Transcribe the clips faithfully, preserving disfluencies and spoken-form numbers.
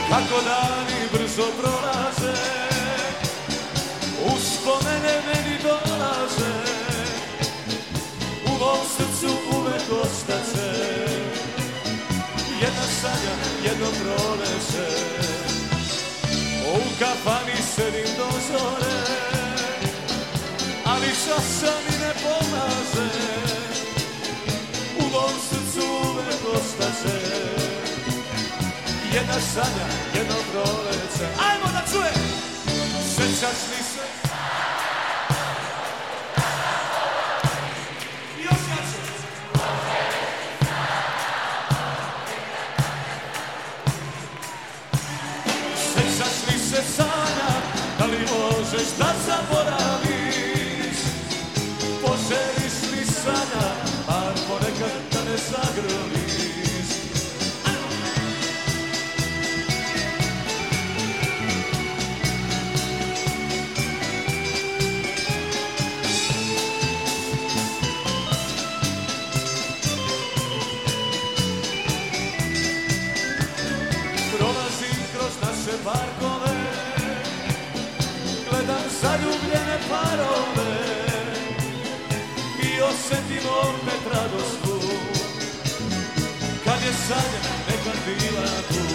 kako dani brzo prolaze, uspomene meni dolaze, u mom srcu uvek ostaće jedna sanja, jedno proleće. U kafani sedim do zore, ali časa mi ne pomaže, u mom srcu uvek ostaće jedna sanja, jedno proleće. Ajmo da čujem! Sećaš li se? Još jače! Sećaš li se sanja, da li možeš da zaboraviš? Poželiš li sanja, bar ponekad da ne zagrliš? Parkove, gledam zaljubljene parove i osjetim opet radost, kad je sanja nekad bila tu.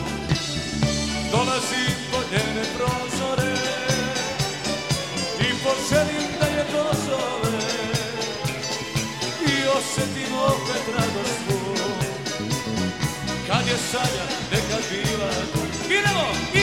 Dolazim pod njene prozore i poželim da je dozove i osjetim opet radost, kad je sanja nekad bila tu. Idemo! I!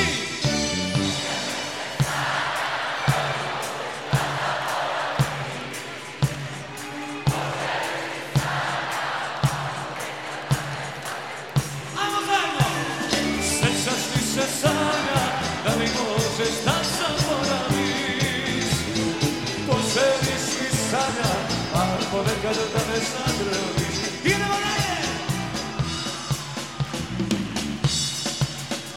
Ajmo zajedno! Sećaš li se sanja, da li možeš da zaboraviš? Poželiš li sanja, a ponekad da ne zagrliš? Idemo dalje!